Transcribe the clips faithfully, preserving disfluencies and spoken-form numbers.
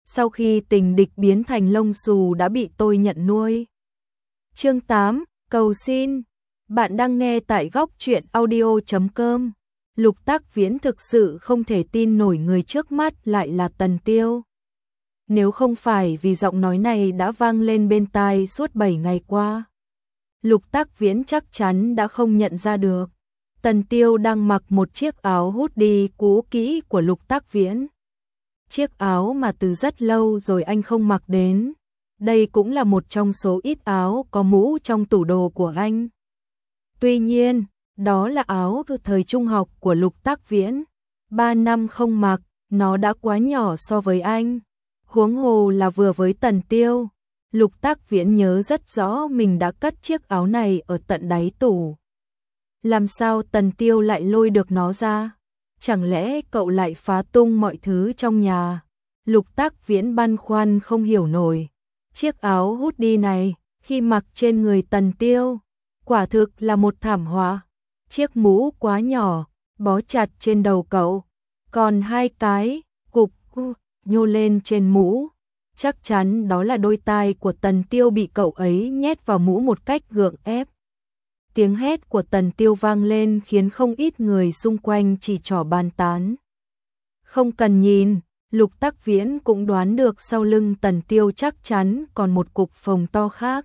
sau khi tình địch biến thành lông xù đã bị tôi nhận nuôi. Chương tám, cầu xin. Bạn đang nghe tại góc truyện audio chấm com. Lục Tác Viễn thực sự không thể tin nổi người trước mắt lại là Tần Tiêu. Nếu không phải vì giọng nói này đã vang lên bên tai suốt bảy ngày qua, Lục Tác Viễn chắc chắn đã không nhận ra được. Tần Tiêu đang mặc một chiếc áo hoodie cũ kỹ của Lục Tác Viễn. Chiếc áo mà từ rất lâu rồi anh không mặc đến. Đây cũng là một trong số ít áo có mũ trong tủ đồ của anh. Tuy nhiên, đó là áo từ thời trung học của Lục Tác Viễn. Ba năm không mặc, nó đã quá nhỏ so với anh. Huống hồ là vừa với Tần Tiêu. Lục Tác Viễn nhớ rất rõ mình đã cất chiếc áo này ở tận đáy tủ. Làm sao Tần Tiêu lại lôi được nó ra? Chẳng lẽ cậu lại phá tung mọi thứ trong nhà? Lục Tác Viễn băn khoăn không hiểu nổi. Chiếc áo hoodie này, khi mặc trên người Tần Tiêu, quả thực là một thảm họa. Chiếc mũ quá nhỏ, bó chặt trên đầu cậu. Còn hai cái, cục, nhô lên trên mũ. Chắc chắn đó là đôi tai của Tần Tiêu bị cậu ấy nhét vào mũ một cách gượng ép. Tiếng hét của Tần Tiêu vang lên khiến không ít người xung quanh chỉ trỏ bàn tán. Không cần nhìn, Lục Tác Viễn cũng đoán được sau lưng Tần Tiêu chắc chắn còn một cục phồng to khác.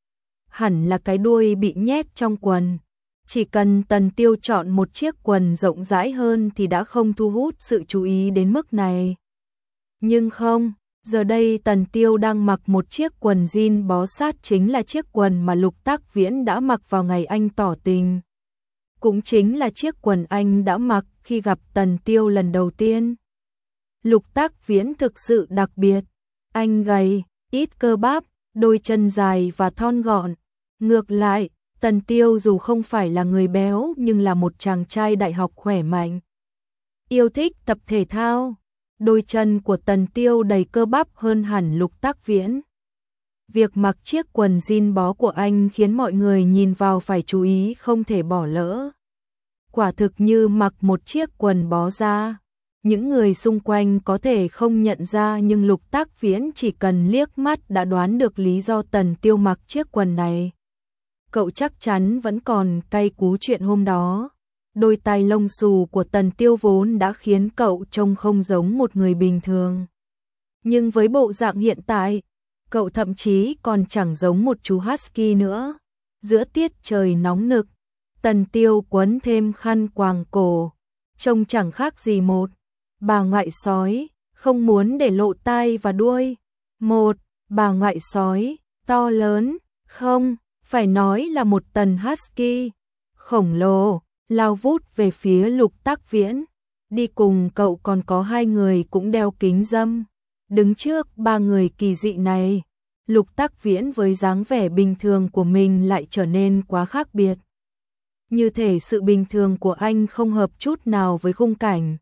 Hẳn là cái đuôi bị nhét trong quần. Chỉ cần Tần Tiêu chọn một chiếc quần rộng rãi hơn thì đã không thu hút sự chú ý đến mức này. Nhưng không, giờ đây Tần Tiêu đang mặc một chiếc quần jean bó sát chính là chiếc quần mà Lục Tác Viễn đã mặc vào ngày anh tỏ tình. Cũng chính là chiếc quần anh đã mặc khi gặp Tần Tiêu lần đầu tiên. Lục Tác Viễn thực sự đặc biệt. Anh gầy, ít cơ bắp, đôi chân dài và thon gọn. Ngược lại, Tần Tiêu dù không phải là người béo nhưng là một chàng trai đại học khỏe mạnh. Yêu thích tập thể thao. Đôi chân của Tần Tiêu đầy cơ bắp hơn hẳn Lục Tác Viễn. Việc mặc chiếc quần jean bó của anh khiến mọi người nhìn vào phải chú ý không thể bỏ lỡ. Quả thực như mặc một chiếc quần bó da. Những người xung quanh có thể không nhận ra nhưng Lục Tác Viễn chỉ cần liếc mắt đã đoán được lý do Tần Tiêu mặc chiếc quần này. Cậu chắc chắn vẫn còn cay cú chuyện hôm đó. Đôi tai lông xù của Tần Tiêu vốn đã khiến cậu trông không giống một người bình thường. Nhưng với bộ dạng hiện tại, cậu thậm chí còn chẳng giống một chú husky nữa. Giữa tiết trời nóng nực, Tần Tiêu quấn thêm khăn quàng cổ, trông chẳng khác gì một bà ngoại sói, không muốn để lộ tai và đuôi. Một bà ngoại sói, to lớn, không, phải nói là một tần husky, khổng lồ, lao vút về phía Lục Tác Viễn. Đi cùng cậu còn có hai người cũng đeo kính râm. Đứng trước ba người kỳ dị này, Lục Tác Viễn với dáng vẻ bình thường của mình lại trở nên quá khác biệt. Như thể sự bình thường của anh không hợp chút nào với khung cảnh.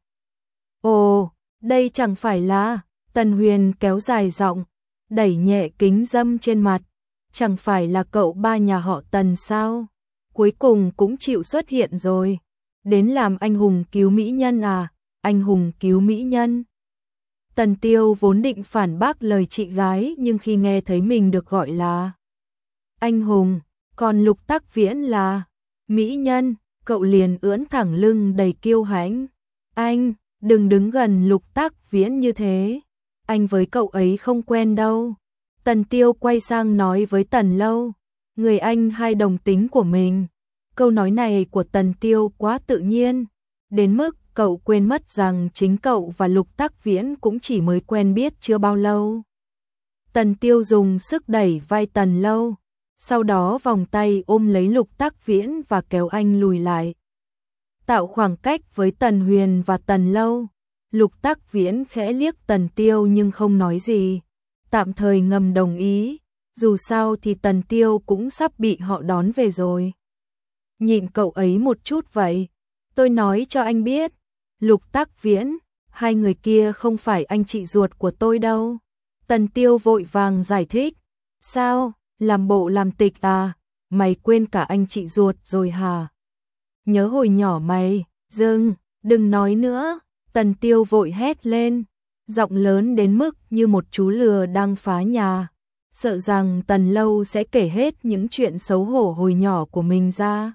Ồ, đây chẳng phải là... Tần Huyền kéo dài giọng, đẩy nhẹ kính râm trên mặt. Chẳng phải là cậu ba nhà họ Tần sao? Cuối cùng cũng chịu xuất hiện rồi. Đến làm anh hùng cứu mỹ nhân à? Anh hùng cứu mỹ nhân. Tần Tiêu vốn định phản bác lời chị gái nhưng khi nghe thấy mình được gọi là anh hùng, còn Lục Tác Viễn là mỹ nhân, cậu liền ưỡn thẳng lưng đầy kiêu hãnh. Anh, đừng đứng gần Lục Tác Viễn như thế. Anh với cậu ấy không quen đâu. Tần Tiêu quay sang nói với Tần Lâu, người anh hai đồng tính của mình. Câu nói này của Tần Tiêu quá tự nhiên, đến mức cậu quên mất rằng chính cậu và Lục Tác Viễn cũng chỉ mới quen biết chưa bao lâu. Tần Tiêu dùng sức đẩy vai Tần Lâu, sau đó vòng tay ôm lấy Lục Tác Viễn và kéo anh lùi lại, tạo khoảng cách với Tần Huyền và Tần Lâu. Lục Tác Viễn khẽ liếc Tần Tiêu nhưng không nói gì, tạm thời ngầm đồng ý, dù sao thì Tần Tiêu cũng sắp bị họ đón về rồi. Nhịn cậu ấy một chút vậy, tôi nói cho anh biết, Lục Tác Viễn, hai người kia không phải anh chị ruột của tôi đâu. Tần Tiêu vội vàng giải thích, sao, làm bộ làm tịch à, mày quên cả anh chị ruột rồi hả? Nhớ hồi nhỏ mày, dừng, đừng nói nữa. Tần Tiêu vội hét lên, giọng lớn đến mức như một chú lừa đang phá nhà, sợ rằng Tần Lâu sẽ kể hết những chuyện xấu hổ hồi nhỏ của mình ra.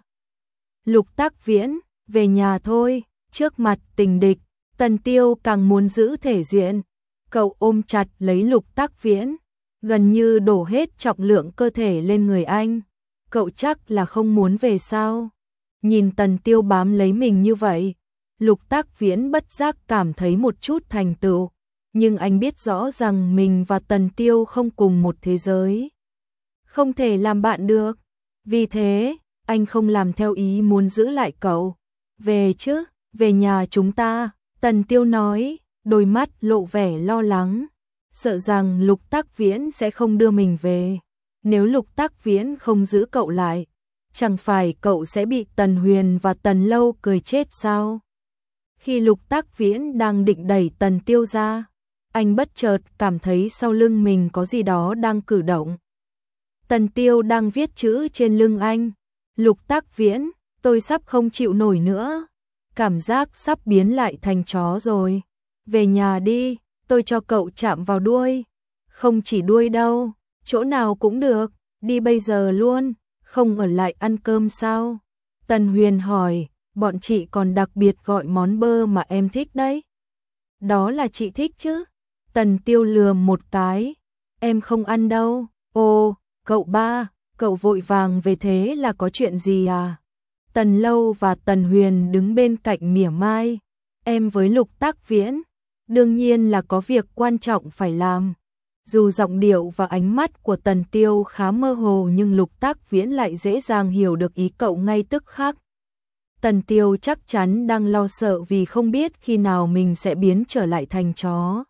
Lục Tắc Viễn, về nhà thôi. Trước mặt tình địch, Tần Tiêu càng muốn giữ thể diện. Cậu ôm chặt lấy Lục Tắc Viễn, gần như đổ hết trọng lượng cơ thể lên người anh. Cậu chắc là không muốn về sao? Nhìn Tần Tiêu bám lấy mình như vậy, Lục Tắc Viễn bất giác cảm thấy một chút thành tựu, nhưng anh biết rõ rằng mình và Tần Tiêu không cùng một thế giới, không thể làm bạn được. Vì thế, anh không làm theo ý muốn giữ lại cậu. Về chứ, về nhà chúng ta, Tần Tiêu nói, đôi mắt lộ vẻ lo lắng, sợ rằng Lục Tắc Viễn sẽ không đưa mình về. Nếu Lục Tắc Viễn không giữ cậu lại, chẳng phải cậu sẽ bị Tần Huyền và Tần Lâu cười chết sao? Khi Lục Tắc Viễn đang định đẩy Tần Tiêu ra, anh bất chợt cảm thấy sau lưng mình có gì đó đang cử động. Tần Tiêu đang viết chữ trên lưng anh. Lục Tắc Viễn, tôi sắp không chịu nổi nữa. Cảm giác sắp biến lại thành chó rồi. Về nhà đi, tôi cho cậu chạm vào đuôi. Không chỉ đuôi đâu, chỗ nào cũng được, đi bây giờ luôn, không ở lại ăn cơm sao? Tần Huyền hỏi, bọn chị còn đặc biệt gọi món bơ mà em thích đấy. Đó là chị thích chứ? Tần Tiêu lườm một cái, em không ăn đâu. Ồ, cậu ba, cậu vội vàng về thế là có chuyện gì à? Tần Lâu và Tần Huyền đứng bên cạnh mỉa mai, em với Lục Tắc Viễn, đương nhiên là có việc quan trọng phải làm. Dù giọng điệu và ánh mắt của Tần Tiêu khá mơ hồ nhưng Lục Tắc Viễn lại dễ dàng hiểu được ý cậu ngay tức khắc. Tần Tiêu chắc chắn đang lo sợ vì không biết khi nào mình sẽ biến trở lại thành chó.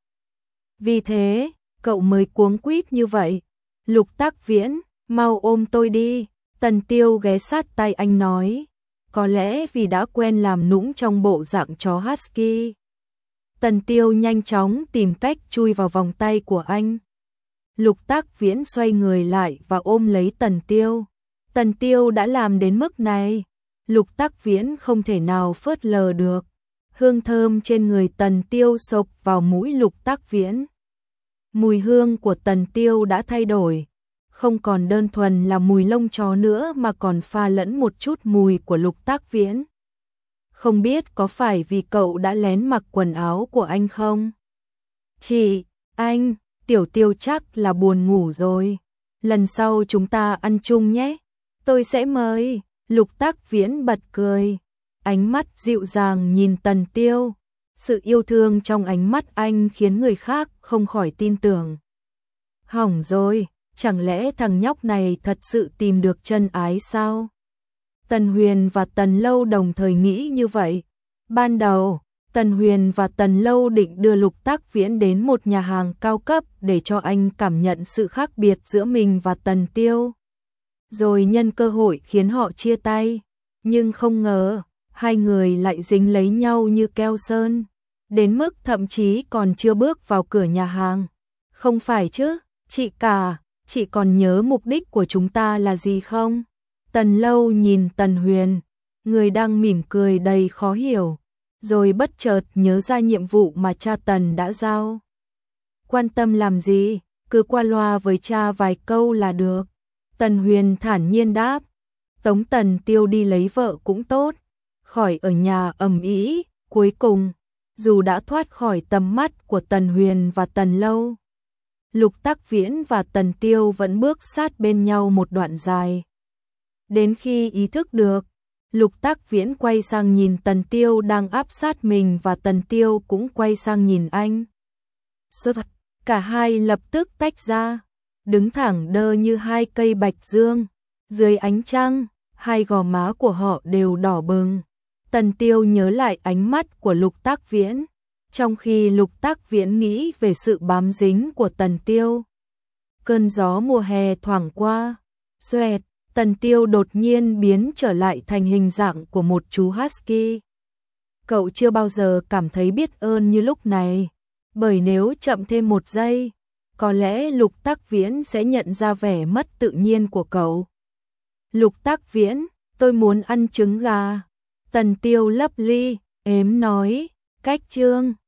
Vì thế, cậu mới cuống quýt như vậy. Lục Tắc Viễn, mau ôm tôi đi. Tần Tiêu ghé sát tay anh nói. Có lẽ vì đã quen làm nũng trong bộ dạng chó husky. Tần Tiêu nhanh chóng tìm cách chui vào vòng tay của anh. Lục Tắc Viễn xoay người lại và ôm lấy Tần Tiêu. Tần Tiêu đã làm đến mức này, Lục Tắc Viễn không thể nào phớt lờ được. Hương thơm trên người Tần Tiêu xộc vào mũi Lục Tắc Viễn. Mùi hương của Tần Tiêu đã thay đổi, không còn đơn thuần là mùi lông chó nữa mà còn pha lẫn một chút mùi của Lục Tắc Viễn. Không biết có phải vì cậu đã lén mặc quần áo của anh không? Chị, anh, Tiểu Tiêu chắc là buồn ngủ rồi. Lần sau chúng ta ăn chung nhé. Tôi sẽ mời. Lục Tắc Viễn bật cười. Ánh mắt dịu dàng nhìn Tần Tiêu. Sự yêu thương trong ánh mắt anh khiến người khác không khỏi tin tưởng. Hỏng rồi, chẳng lẽ thằng nhóc này thật sự tìm được chân ái sao? Tần Huyền và Tần Lâu đồng thời nghĩ như vậy. Ban đầu, Tần Huyền và Tần Lâu định đưa Lục Tắc Viễn đến một nhà hàng cao cấp để cho anh cảm nhận sự khác biệt giữa mình và Tần Tiêu. Rồi nhân cơ hội khiến họ chia tay. Nhưng không ngờ, hai người lại dính lấy nhau như keo sơn. Đến mức thậm chí còn chưa bước vào cửa nhà hàng. Không phải chứ, chị cả, chị còn nhớ mục đích của chúng ta là gì không? Tần Lâu nhìn Tần Huyền, người đang mỉm cười đầy khó hiểu, rồi bất chợt nhớ ra nhiệm vụ mà cha Tần đã giao. Quan tâm làm gì, cứ qua loa với cha vài câu là được. Tần Huyền thản nhiên đáp, tống Tần Tiêu đi lấy vợ cũng tốt, khỏi ở nhà ầm ĩ. Cuối cùng, dù đã thoát khỏi tầm mắt của Tần Huyền và Tần Lâu, Lục Tắc Viễn và Tần Tiêu vẫn bước sát bên nhau một đoạn dài. Đến khi ý thức được, Lục Tắc Viễn quay sang nhìn Tần Tiêu đang áp sát mình và Tần Tiêu cũng quay sang nhìn anh. Sơ thật, cả hai lập tức tách ra, đứng thẳng đơ như hai cây bạch dương. Dưới ánh trăng, hai gò má của họ đều đỏ bừng. Tần Tiêu nhớ lại ánh mắt của Lục Tắc Viễn, trong khi Lục Tắc Viễn nghĩ về sự bám dính của Tần Tiêu. Cơn gió mùa hè thoảng qua, xoẹt, Tần Tiêu đột nhiên biến trở lại thành hình dạng của một chú husky. Cậu chưa bao giờ cảm thấy biết ơn như lúc này, bởi nếu chậm thêm một giây, có lẽ Lục Tắc Viễn sẽ nhận ra vẻ mất tự nhiên của cậu. Lục Tắc Viễn, tôi muốn ăn trứng gà. Tần Tiêu lấp ly, ếm nói, cách chương.